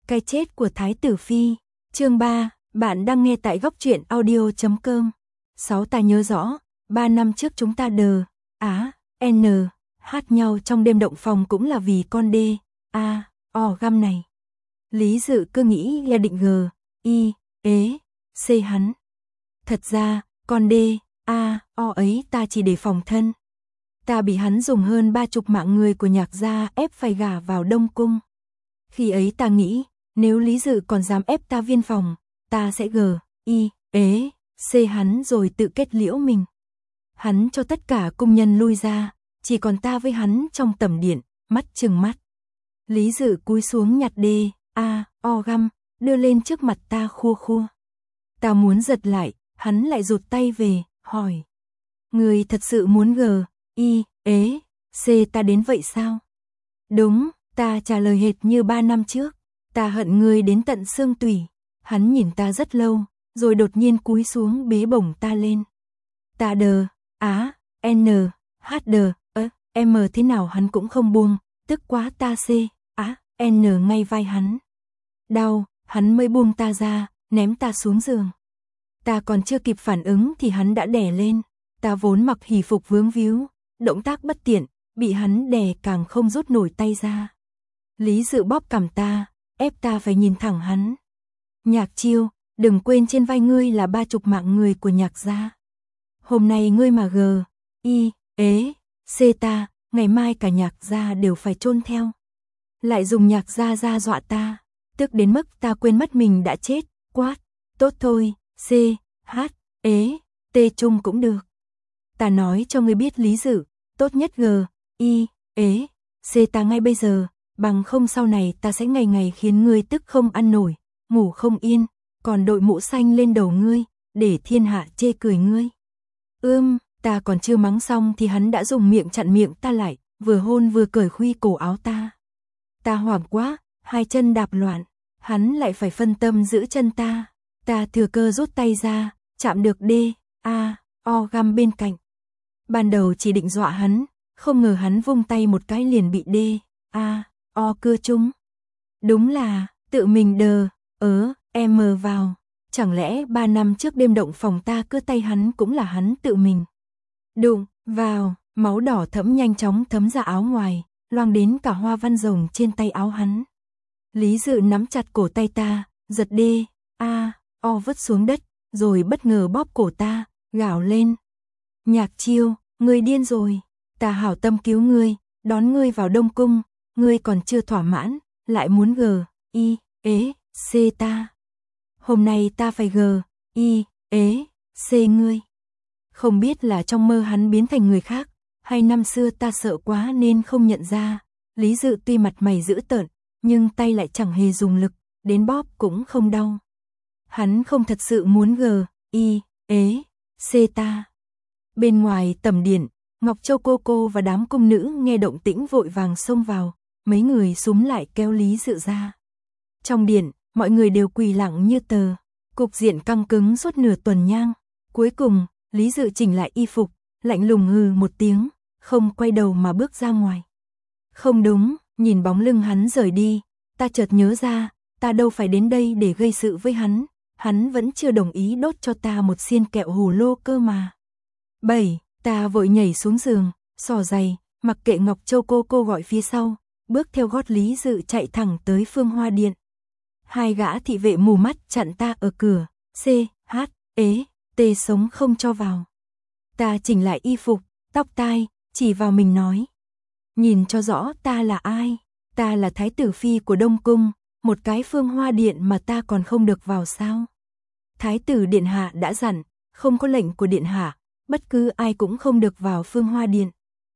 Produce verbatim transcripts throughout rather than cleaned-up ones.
Cái chết của Thái tử Phi. Chương ba, bạn đang nghe tại góc truyện audio chấm com. Sáu ta nhớ rõ, ba năm trước chúng ta đờ, á, n, hát nhau trong đêm động phòng cũng là vì con đê, a, o găm này. Lý Dự cứ nghĩ là định g, i, ế, c hắn. Thật ra, con đê, a, o ấy ta chỉ để phòng thân. Ta bị hắn dùng hơn ba chục mạng người của Nhạc gia ép phải gả vào Đông Cung. Khi ấy ta nghĩ, nếu Lý Dự còn dám ép ta viên phòng, ta sẽ g, i, ế, c hắn rồi tự kết liễu mình. Hắn cho tất cả cung nhân lui ra, chỉ còn ta với hắn trong tẩm điện, mắt trừng mắt. Lý Dự cúi xuống nhặt đê, a, o găm, đưa lên trước mặt ta khua khua. Ta muốn giật lại, hắn lại rụt tay về, hỏi. Người thật sự muốn g, i, ế, c ta đến vậy sao? Đúng, ta trả lời hệt như ba năm trước. Ta hận ngươi đến tận xương tủy. Hắn nhìn ta rất lâu, rồi đột nhiên cúi xuống bế bổng ta lên. Ta đờ, á, n, h đờ, ơ, m thế nào hắn cũng không buông, tức quá ta c, á, n ngay vai hắn. Đau, hắn mới buông ta ra, ném ta xuống giường. Ta còn chưa kịp phản ứng thì hắn đã đè lên. Ta vốn mặc hỷ phục vướng víu, động tác bất tiện, bị hắn đè càng không rút nổi tay ra. Lý Dự bóp cằm ta, ép ta phải nhìn thẳng hắn. Nhạc Chiêu, đừng quên trên vai ngươi là ba chục mạng người của Nhạc gia. Hôm nay ngươi mà g, i, ế, c ta, ngày mai cả Nhạc gia đều phải chôn theo. Lại dùng Nhạc gia ra dọa ta, tức đến mức ta quên mất mình đã chết, quát, tốt thôi, c, h, ế, t chung cũng được. Ta nói cho ngươi biết Lý Dự, tốt nhất g, i, ế, c ta ngay bây giờ, bằng không sau này ta sẽ ngày ngày khiến ngươi tức không ăn nổi, ngủ không yên, còn đội mũ xanh lên đầu ngươi, để thiên hạ chê cười ngươi. Ưm, ta còn chưa mắng xong thì hắn đã dùng miệng chặn miệng ta lại, vừa hôn vừa cởi khuy cổ áo ta. Ta hoảng quá, hai chân đạp loạn, hắn lại phải phân tâm giữ chân ta. Ta thừa cơ rút tay ra, chạm được đê, a, o găm bên cạnh. Ban đầu chỉ định dọa hắn, không ngờ hắn vung tay một cái liền bị đê, a, o cưa trúng. Đúng là, tự mình đờ, ớ, em vào. Chẳng lẽ ba năm trước đêm động phòng ta cưa tay hắn cũng là hắn tự mình. Đụng, vào, máu đỏ thẫm nhanh chóng thấm ra áo ngoài, loang đến cả hoa văn rồng trên tay áo hắn. Lý Dự nắm chặt cổ tay ta, giật đê, a, o vứt xuống đất, rồi bất ngờ bóp cổ ta, gào lên. Nhạc Chiêu, ngươi điên rồi, ta hảo tâm cứu ngươi, đón ngươi vào Đông Cung, ngươi còn chưa thỏa mãn, lại muốn g, i, ế, c ta. Hôm nay ta phải g, i, ế, c ngươi. Không biết là trong mơ hắn biến thành người khác, hay năm xưa ta sợ quá nên không nhận ra. Lý Dự tuy mặt mày dữ tợn, nhưng tay lại chẳng hề dùng lực, đến bóp cũng không đau. Hắn không thật sự muốn g, i, ế, c ta. Bên ngoài tẩm điện, Ngọc Châu cô cô và đám cung nữ nghe động tĩnh vội vàng xông vào, mấy người xúm lại kéo Lý Dự ra. Trong điện, mọi người đều quỳ lặng như tờ, cục diện căng cứng suốt nửa tuần nhang. Cuối cùng, Lý Dự chỉnh lại y phục, lạnh lùng hừ một tiếng, không quay đầu mà bước ra ngoài. Không đúng, nhìn bóng lưng hắn rời đi, ta chợt nhớ ra, ta đâu phải đến đây để gây sự với hắn, hắn vẫn chưa đồng ý đốt cho ta một xiên kẹo hồ lô cơ mà. Bảy, ta vội nhảy xuống giường, xỏ giày, mặc kệ Ngọc Châu cô cô gọi phía sau, bước theo gót Lý Dự chạy thẳng tới Phương Hoa Điện. Hai gã thị vệ mù mắt chặn ta ở cửa, c, h, ế, t sống không cho vào. Ta chỉnh lại y phục, tóc tai, chỉ vào mình nói. Nhìn cho rõ ta là ai, ta là Thái tử Phi của Đông Cung, một cái Phương Hoa Điện mà ta còn không được vào sao. Thái tử Điện Hạ đã dặn, không có lệnh của Điện Hạ, bất cứ ai cũng không được vào Phương Hoa Điện.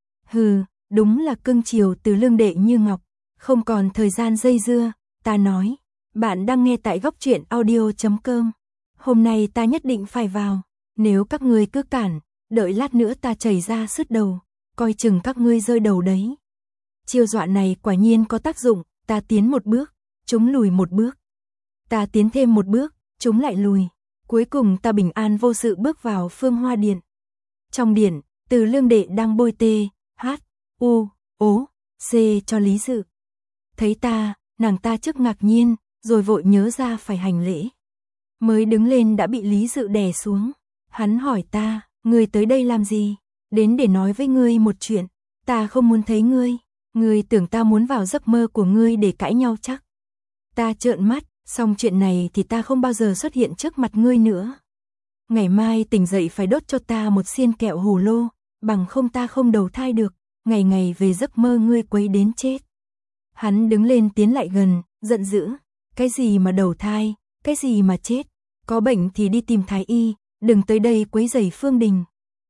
Hừ, đúng là cưng chiều từ lương đệ như ngọc, không còn thời gian dây dưa, ta nói. Bạn đang nghe tại góc truyện audio chấm com. Hôm nay ta nhất định phải vào, nếu các ngươi cứ cản, đợi lát nữa ta chảy ra sứt đầu, coi chừng các ngươi rơi đầu đấy. Chiêu dọa này quả nhiên có tác dụng, ta tiến một bước, chúng lùi một bước. Ta tiến thêm một bước, chúng lại lùi. Cuối cùng ta bình an vô sự bước vào Phương Hoa Điện. Trong điện, Từ Lương đệ đang bôi tê, hát, u, ố, c cho Lý Dự. Thấy ta, nàng ta trước ngạc nhiên, rồi vội nhớ ra phải hành lễ. Mới đứng lên đã bị Lý Dự đè xuống. Hắn hỏi ta, ngươi tới đây làm gì? Đến để nói với ngươi một chuyện, ta không muốn thấy ngươi. Ngươi tưởng ta muốn vào giấc mơ của ngươi để cãi nhau chắc. Ta trợn mắt, xong chuyện này thì ta không bao giờ xuất hiện trước mặt ngươi nữa. Ngày mai tỉnh dậy phải đốt cho ta một xiên kẹo hồ lô, bằng không ta không đầu thai được, ngày ngày về giấc mơ ngươi quấy đến chết. Hắn đứng lên tiến lại gần, giận dữ, cái gì mà đầu thai, cái gì mà chết, có bệnh thì đi tìm thái y, đừng tới đây quấy rầy Phương Đình.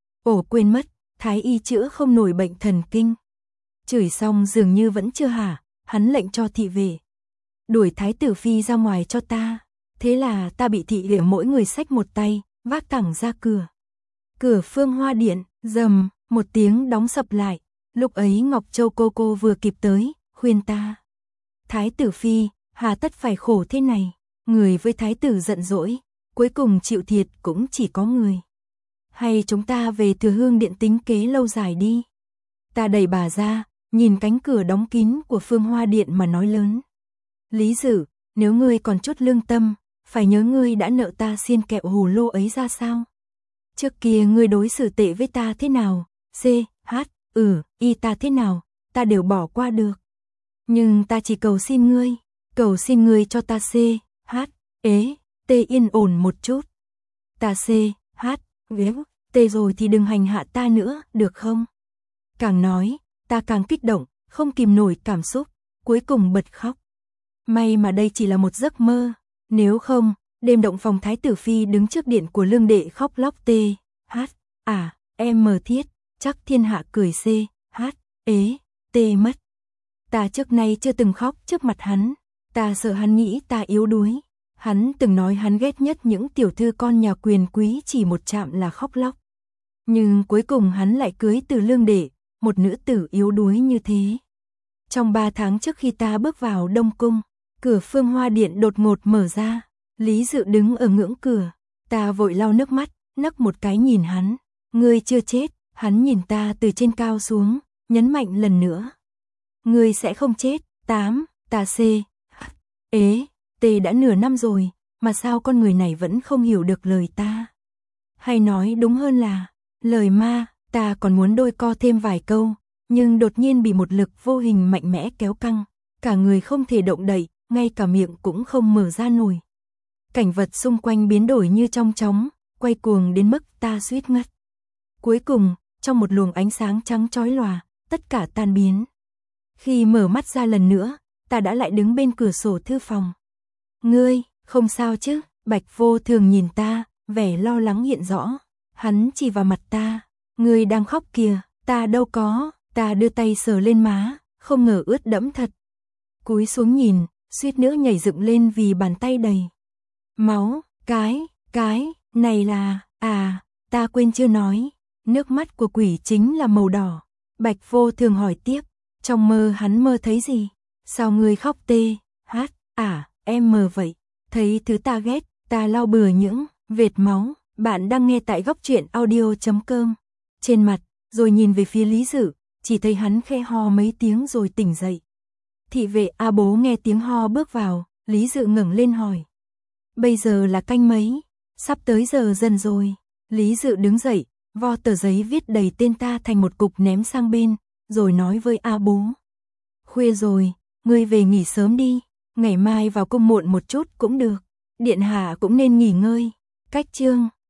Ồ quên mất, thái y chữa không nổi bệnh thần kinh. Chửi xong dường như vẫn chưa hả, hắn lệnh cho thị vệ đuổi thái tử phi ra ngoài cho ta. Thế là ta bị thị vệ mỗi người xách một tay, vác thẳng ra cửa. Cửa Phương Hoa Điện, rầm, một tiếng đóng sập lại. Lúc ấy Ngọc Châu cô cô vừa kịp tới, khuyên ta. Thái tử phi, hà tất phải khổ thế này. Người với thái tử giận dỗi, cuối cùng chịu thiệt cũng chỉ có người. Hay chúng ta về Thừa Hương Điện tính kế lâu dài đi. Ta đẩy bà ra, nhìn cánh cửa đóng kín của Phương Hoa Điện mà nói lớn. Lý Dự, nếu ngươi còn chút lương tâm, phải nhớ ngươi đã nợ ta xiên kẹo hồ lô ấy ra sao? Trước kia ngươi đối xử tệ với ta thế nào? C, H, ừ, y ta thế nào? Ta đều bỏ qua được. Nhưng ta chỉ cầu xin ngươi, cầu xin ngươi cho ta C, H, ế, T yên ổn một chút. Ta C, H, ghế, T rồi thì đừng hành hạ ta nữa, được không? Càng nói, ta càng kích động, không kìm nổi cảm xúc, cuối cùng bật khóc. May mà đây chỉ là một giấc mơ, nếu không, đêm động phòng thái tử phi đứng trước điện của lương đệ khóc lóc T, H, à, em mờ thiết, chắc thiên hạ cười C, H, ế, T mất. Ta trước nay chưa từng khóc trước mặt hắn, ta sợ hắn nghĩ ta yếu đuối. Hắn từng nói hắn ghét nhất những tiểu thư con nhà quyền quý chỉ một chạm là khóc lóc. Nhưng cuối cùng hắn lại cưới từ lương đệ, một nữ tử yếu đuối như thế. Trong ba tháng trước khi ta bước vào Đông Cung, cửa Phương Hoa Điện đột ngột mở ra. Lý Dự đứng ở ngưỡng cửa, ta vội lau nước mắt, nấc một cái nhìn hắn. Ngươi chưa chết, hắn nhìn ta từ trên cao xuống, nhấn mạnh lần nữa. Ngươi sẽ không chết, tám, ta C, H, ế, T đã nửa năm rồi, mà sao con người này vẫn không hiểu được lời ta. Hay nói đúng hơn là, lời ma, ta còn muốn đôi co thêm vài câu, nhưng đột nhiên bị một lực vô hình mạnh mẽ kéo căng, cả người không thể động đậy, ngay cả miệng cũng không mở ra nổi. Cảnh vật xung quanh biến đổi như trong chóng, quay cuồng đến mức ta suýt ngất. Cuối cùng, trong một luồng ánh sáng trắng chói lòa, tất cả tan biến. Khi mở mắt ra lần nữa, ta đã lại đứng bên cửa sổ thư phòng. Ngươi, không sao chứ? Bạch Vô Thường nhìn ta, vẻ lo lắng hiện rõ. Hắn chỉ vào mặt ta. Ngươi đang khóc kìa, ta đâu có. Ta đưa tay sờ lên má, không ngờ ướt đẫm thật. Cúi xuống nhìn, suýt nữa nhảy dựng lên vì bàn tay đầy máu. Cái, cái, này là, à, ta quên chưa nói. Nước mắt của quỷ chính là màu đỏ. Bạch Vô Thường hỏi tiếp, trong mơ hắn mơ thấy gì? Sao ngươi khóc tê? Hát, à, em mơ vậy. Thấy thứ ta ghét, ta lau bừa những vệt máu. Bạn đang nghe tại góc truyện audio chấm com. Trên mặt, rồi nhìn về phía Lý Dự, chỉ thấy hắn khe ho mấy tiếng rồi tỉnh dậy. Thị vệ A Bố nghe tiếng ho bước vào, Lý Dự ngẩng lên hỏi. Bây giờ là canh mấy? Sắp tới giờ dần rồi. Lý Dự đứng dậy, vo tờ giấy viết đầy tên ta thành một cục ném sang bên, rồi nói với A Bố. Khuya rồi, ngươi về nghỉ sớm đi, ngày mai vào cung muộn một chút cũng được. Điện hạ cũng nên nghỉ ngơi. Cách chương